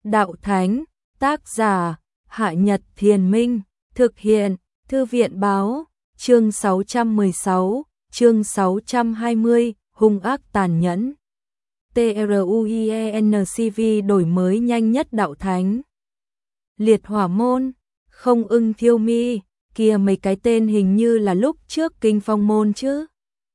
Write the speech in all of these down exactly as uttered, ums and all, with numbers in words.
Đạo Thánh, tác giả, Hạ Nhật Thiền Minh, thực hiện, Thư viện Báo, chương sáu trăm mười sáu, chương sáu trăm hai mươi, hung ác tàn nhẫn. TRUIENCV đổi mới nhanh nhất Đạo Thánh. Liệt Hỏa Môn, Không Ưng Thiêu Mi, kia mấy cái tên hình như là lúc trước Kinh Phong Môn chứ.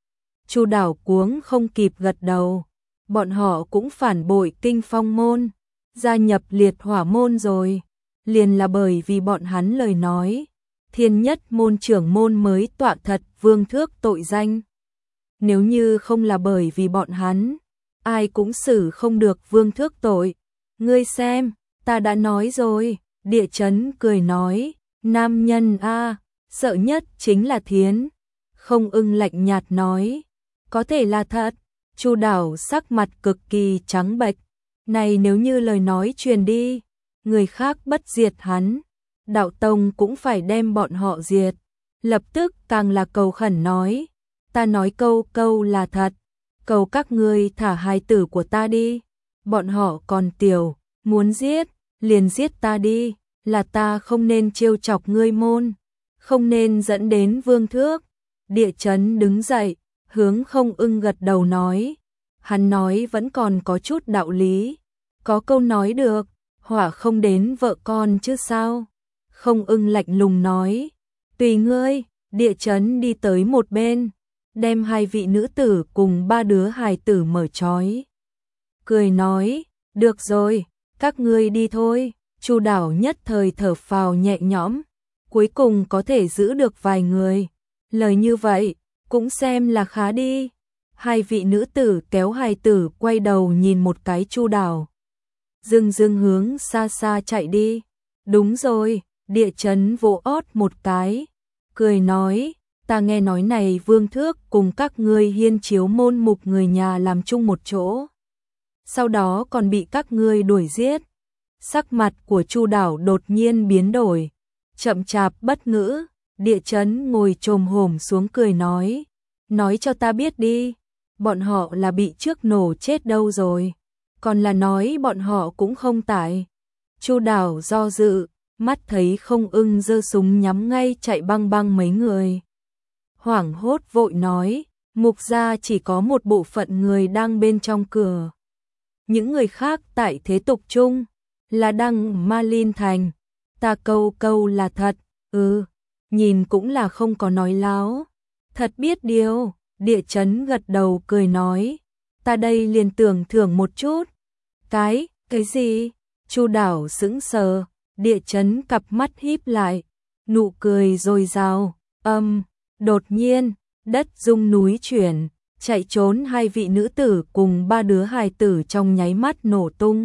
Chu Đảo cuống không kịp gật đầu, bọn họ cũng phản bội Kinh Phong Môn, gia nhập Liệt Hỏa Môn rồi, liền là bởi vì bọn hắn lời nói, Thiên Nhất môn trưởng môn mới tọa thật vương thước tội danh. Nếu như không là bởi vì bọn hắn, ai cũng xử không được vương thước tội. Ngươi xem, ta đã nói rồi, Địa Chấn cười nói, nam nhân a, sợ nhất chính là thiến. Không Ưng lạnh nhạt nói, có thể là thật. Chu Đảo sắc mặt cực kỳ trắng bệch, này nếu như lời nói truyền đi, người khác bất diệt hắn, đạo tông cũng phải đem bọn họ diệt. Lập tức càng là cầu khẩn nói, ta nói câu câu là thật, cầu các ngươi thả hài tử của ta đi, bọn họ còn tiểu, muốn giết, liền giết ta đi, là ta không nên trêu chọc ngươi môn, không nên dẫn đến vương thước. Địa Chấn đứng dậy, hướng Không Ưng gật đầu nói, hắn nói vẫn còn có chút đạo lý, có câu nói được, họa không đến vợ con chứ sao. Không Ưng lạnh lùng nói, tùy ngươi. Địa Chấn đi tới một bên, đem hai vị nữ tử cùng ba đứa hài tử mở trói, cười nói, được rồi, các ngươi đi thôi. Chu Đảo nhất thời thở phào nhẹ nhõm, cuối cùng có thể giữ được vài người, lời như vậy cũng xem là khá đi. Hai vị nữ tử kéo hài tử quay đầu nhìn một cái Chu Đảo, dưng dưng hướng xa xa chạy đi. Đúng rồi, Địa Chấn vỗ ót một cái, cười nói, ta nghe nói này vương thước cùng các ngươi Hiên Chiếu môn mục người nhà làm chung một chỗ, sau đó còn bị các ngươi đuổi giết. Sắc mặt của Chu Đảo đột nhiên biến đổi, chậm chạp bất ngữ. Địa Chấn ngồi chồm hổm xuống cười nói, nói cho ta biết đi, bọn họ là bị trước nổ chết đâu rồi, còn là nói bọn họ cũng không tại. Chu Đảo do dự, mắt thấy Không Ưng giơ súng nhắm ngay chạy băng băng mấy người, hoảng hốt vội nói, mục gia chỉ có một bộ phận người đang bên trong cửa, những người khác tại thế tục chung, là đăng Ma Linh Thành. Ta câu câu là thật, ừ, nhìn cũng là không có nói láo, thật biết điều. Địa Chấn gật đầu cười nói, ta đây liền tưởng thưởng một chút. Cái, cái gì? Chu Đảo sững sờ, Địa Chấn cặp mắt híp lại, nụ cười dồi dào, âm, đột nhiên, đất rung núi chuyển, chạy trốn hai vị nữ tử cùng ba đứa hài tử trong nháy mắt nổ tung.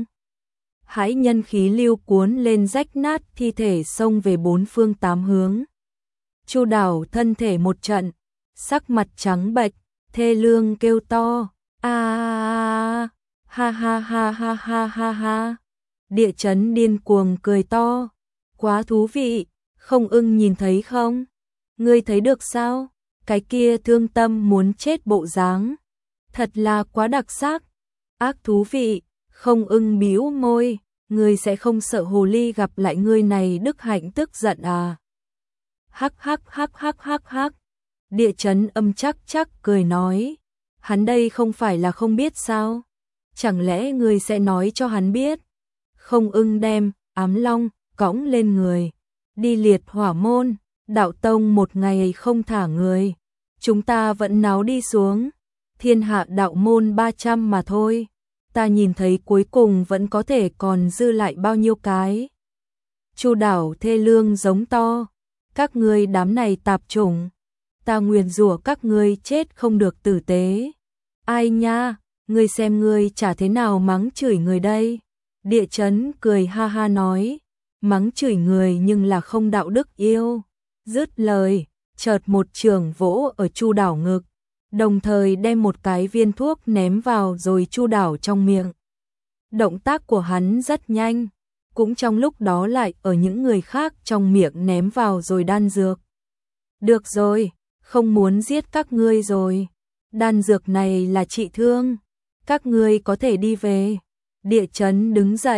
Hãi nhân khí lưu cuốn lên rách nát thi thể xông về bốn phương tám hướng. Chu Đảo thân thể một trận, sắc mặt trắng bệch, thê lương kêu to, a ha ha ha ha ha ha ha. Địa Chấn điên cuồng cười to, quá thú vị. Không Ưng nhìn thấy không? Ngươi thấy được sao? Cái kia thương tâm muốn chết bộ dáng, thật là quá đặc sắc, ác thú vị. Không Ưng bĩu môi, ngươi sẽ không sợ hồ ly gặp lại ngươi này đức hạnh tức giận à? Hắc hắc hắc hắc hắc hắc. Địa Chấn âm chắc chắc cười nói, hắn đây không phải là không biết sao? Chẳng lẽ ngươi sẽ nói cho hắn biết? Không Ưng đem Ám Long cõng lên người, đi Liệt Hỏa Môn. Đạo tông một ngày không thả người, chúng ta vẫn náo đi xuống. Thiên hạ đạo môn ba trăm mà thôi, ta nhìn thấy cuối cùng vẫn có thể còn dư lại bao nhiêu cái. Chu Đảo thê lương giống to, các ngươi đám này tạp chủng, ta nguyền rủa các ngươi chết không được tử tế. Ai nha, ngươi xem ngươi chả thế nào mắng chửi người đây. Địa Chấn cười ha ha nói, mắng chửi người nhưng là không đạo đức yêu. Dứt lời, chợt một chưởng vỗ ở Chu Đảo ngực, đồng thời đem một cái viên thuốc ném vào rồi Chu Đảo trong miệng. Động tác của hắn rất nhanh, cũng trong lúc đó lại ở những người khác trong miệng ném vào rồi đan dược. Được rồi, không muốn giết các ngươi rồi, đan dược này là trị thương, các ngươi có thể đi về. Địa Chấn đứng dậy,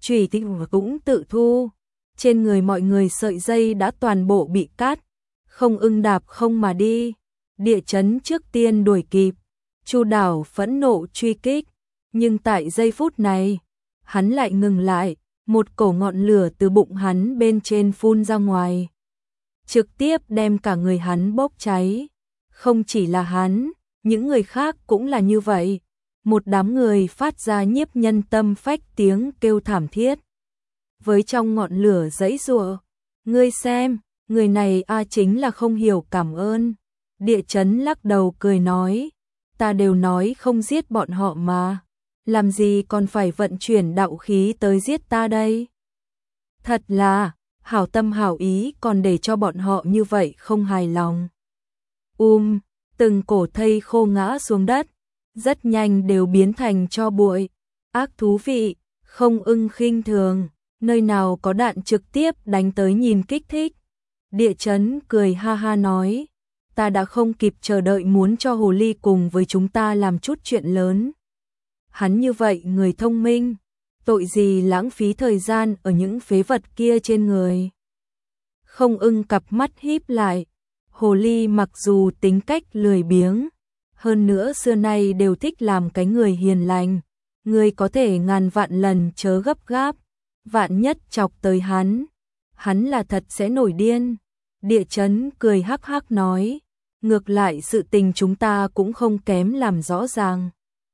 chủy thị cũng tự thu. Trên người mọi người sợi dây đã toàn bộ bị cắt, Không Ưng đạp không mà đi. Địa chấn trước tiên đuổi kịp, Chu Đảo phẫn nộ truy kích, nhưng tại giây phút này, hắn lại ngừng lại, một cổ ngọn lửa từ bụng hắn bên trên phun ra ngoài, trực tiếp đem cả người hắn bốc cháy. Không chỉ là hắn, những người khác cũng là như vậy. Một đám người phát ra nhiếp nhân tâm phách tiếng kêu thảm thiết. Với trong ngọn lửa giãy giụa, ngươi xem, người này a chính là không hiểu cảm ơn. Địa chấn lắc đầu cười nói, ta đều nói không giết bọn họ mà, làm gì còn phải vận chuyển đạo khí tới giết ta đây. Thật là, hảo tâm hảo ý còn để cho bọn họ như vậy không hài lòng. Um, từng cổ thây khô ngã xuống đất, rất nhanh đều biến thành tro bụi. Ác thú vị, Không Ưng khinh thường, nơi nào có đạn trực tiếp đánh tới nhìn kích thích. Địa chấn cười ha ha nói, ta đã không kịp chờ đợi muốn cho hồ ly cùng với chúng ta làm chút chuyện lớn. Hắn như vậy người thông minh, tội gì lãng phí thời gian ở những phế vật kia trên người. Không Ưng cặp mắt híp lại, hồ ly mặc dù tính cách lười biếng, hơn nữa xưa nay đều thích làm cái người hiền lành, người có thể ngàn vạn lần chớ gấp gáp, vạn nhất chọc tới hắn, hắn là thật sẽ nổi điên. Địa chấn cười hắc hắc nói, ngược lại sự tình chúng ta cũng không kém làm rõ ràng.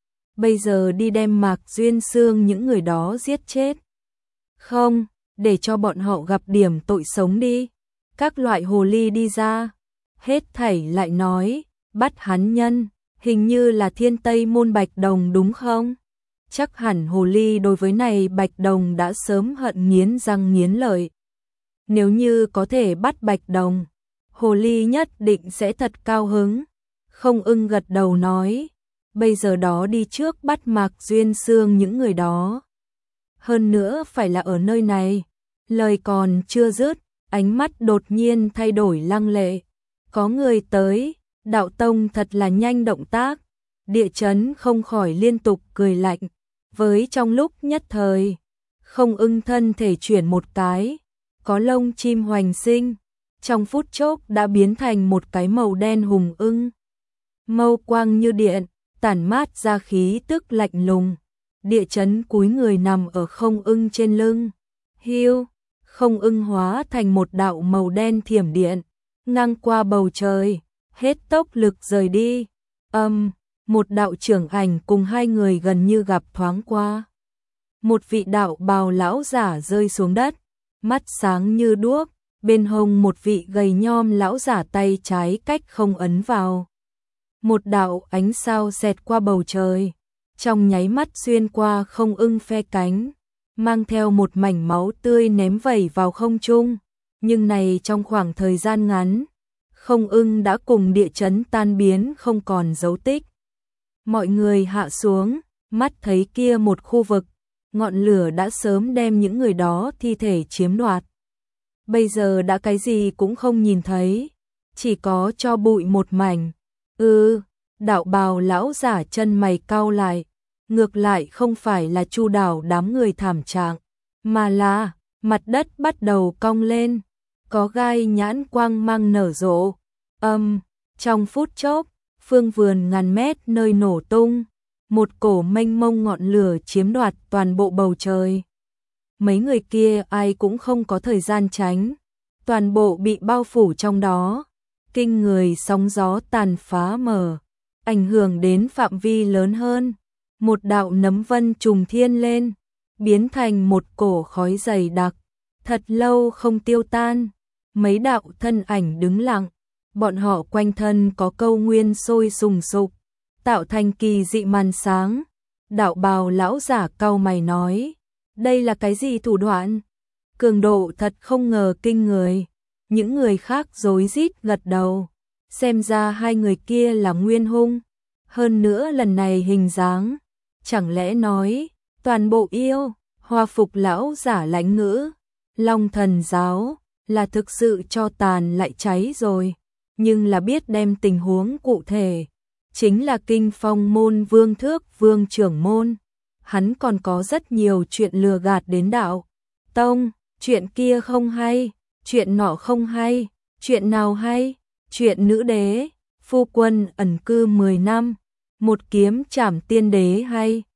Bây giờ đi đem Mạc Duyên Xương những người đó giết chết. Không, để cho bọn họ gặp điểm tội sống đi. Các loại hồ ly đi ra, hết thảy lại nói, bắt hắn nhân, hình như là Thiên Tây Môn Bạch Đồng đúng không? Chắc hẳn hồ ly đối với này Bạch Đồng đã sớm hận nghiến răng nghiến lợi. Nếu như có thể bắt Bạch Đồng, hồ ly nhất định sẽ thật cao hứng. Không Ưng gật đầu nói, bây giờ đó đi trước bắt Mạc Duyên Xương những người đó. Hơn nữa phải là ở nơi này. Lời còn chưa dứt, ánh mắt đột nhiên thay đổi lăng lệ. Có người tới, đạo tông thật là nhanh động tác. Địa chấn không khỏi liên tục cười lạnh. Với trong lúc nhất thời, Không Ưng thân thể chuyển một cái, có lông chim hoành sinh, trong phút chốc đã biến thành một cái màu đen hùng ưng. Mâu quang như điện, tản mát ra khí tức lạnh lùng. Địa chấn cúi người nằm ở Không Ưng trên lưng. Hiu, Không Ưng hóa thành một đạo màu đen thiểm điện, ngang qua bầu trời, hết tốc lực rời đi. Âm, um, một đạo trưởng ảnh cùng hai người gần như gặp thoáng qua. Một vị đạo bào lão giả rơi xuống đất, mắt sáng như đuốc, bên hông một vị gầy nhom lão giả tay trái cách không ấn vào. Một đạo ánh sao xẹt qua bầu trời, trong nháy mắt xuyên qua Không Ưng phe cánh, mang theo một mảnh máu tươi ném vẩy vào không trung. Nhưng này trong khoảng thời gian ngắn, Không Ưng đã cùng địa chấn tan biến không còn dấu tích. Mọi người hạ xuống, mắt thấy kia một khu vực, ngọn lửa đã sớm đem những người đó thi thể chiếm đoạt. Bây giờ đã cái gì cũng không nhìn thấy, chỉ có tro bụi một mảnh. Ừ, đạo bào lão giả chân mày cau lại, ngược lại không phải là Chu Đảo đám người thảm trạng, mà là mặt đất bắt đầu cong lên, có gai nhãn quang mang nở rộ. Âm, um, trong phút chốc, phương vườn ngàn mét nơi nổ tung, một cổ mênh mông ngọn lửa chiếm đoạt toàn bộ bầu trời. Mấy người kia ai cũng không có thời gian tránh, toàn bộ bị bao phủ trong đó. Kinh người sóng gió tàn phá mở, ảnh hưởng đến phạm vi lớn hơn. Một đạo nấm vân trùng thiên lên, biến thành một cổ khói dày đặc, thật lâu không tiêu tan. Mấy đạo thân ảnh đứng lặng, bọn họ quanh thân có câu nguyên sôi sùng sục, tạo thành kỳ dị màn sáng. Đạo bào lão giả cau mày nói, đây là cái gì thủ đoạn? Cường độ thật không ngờ kinh người. Những người khác rối rít gật đầu, xem ra hai người kia là nguyên hung. Hơn nữa lần này hình dáng, chẳng lẽ nói, toàn bộ yêu, hoa phục lão giả lãnh ngữ, Long Thần giáo, là thực sự cho tàn lại cháy rồi, nhưng là biết đem tình huống cụ thể, chính là Kinh Phong môn Vương Thước Vương trưởng môn. hắn còn có rất nhiều chuyện lừa gạt đến đạo tông, chuyện kia không hay, chuyện nọ không hay, chuyện nào hay, chuyện nữ đế, phu quân ẩn cư mười năm, một kiếm trảm tiên đế hay,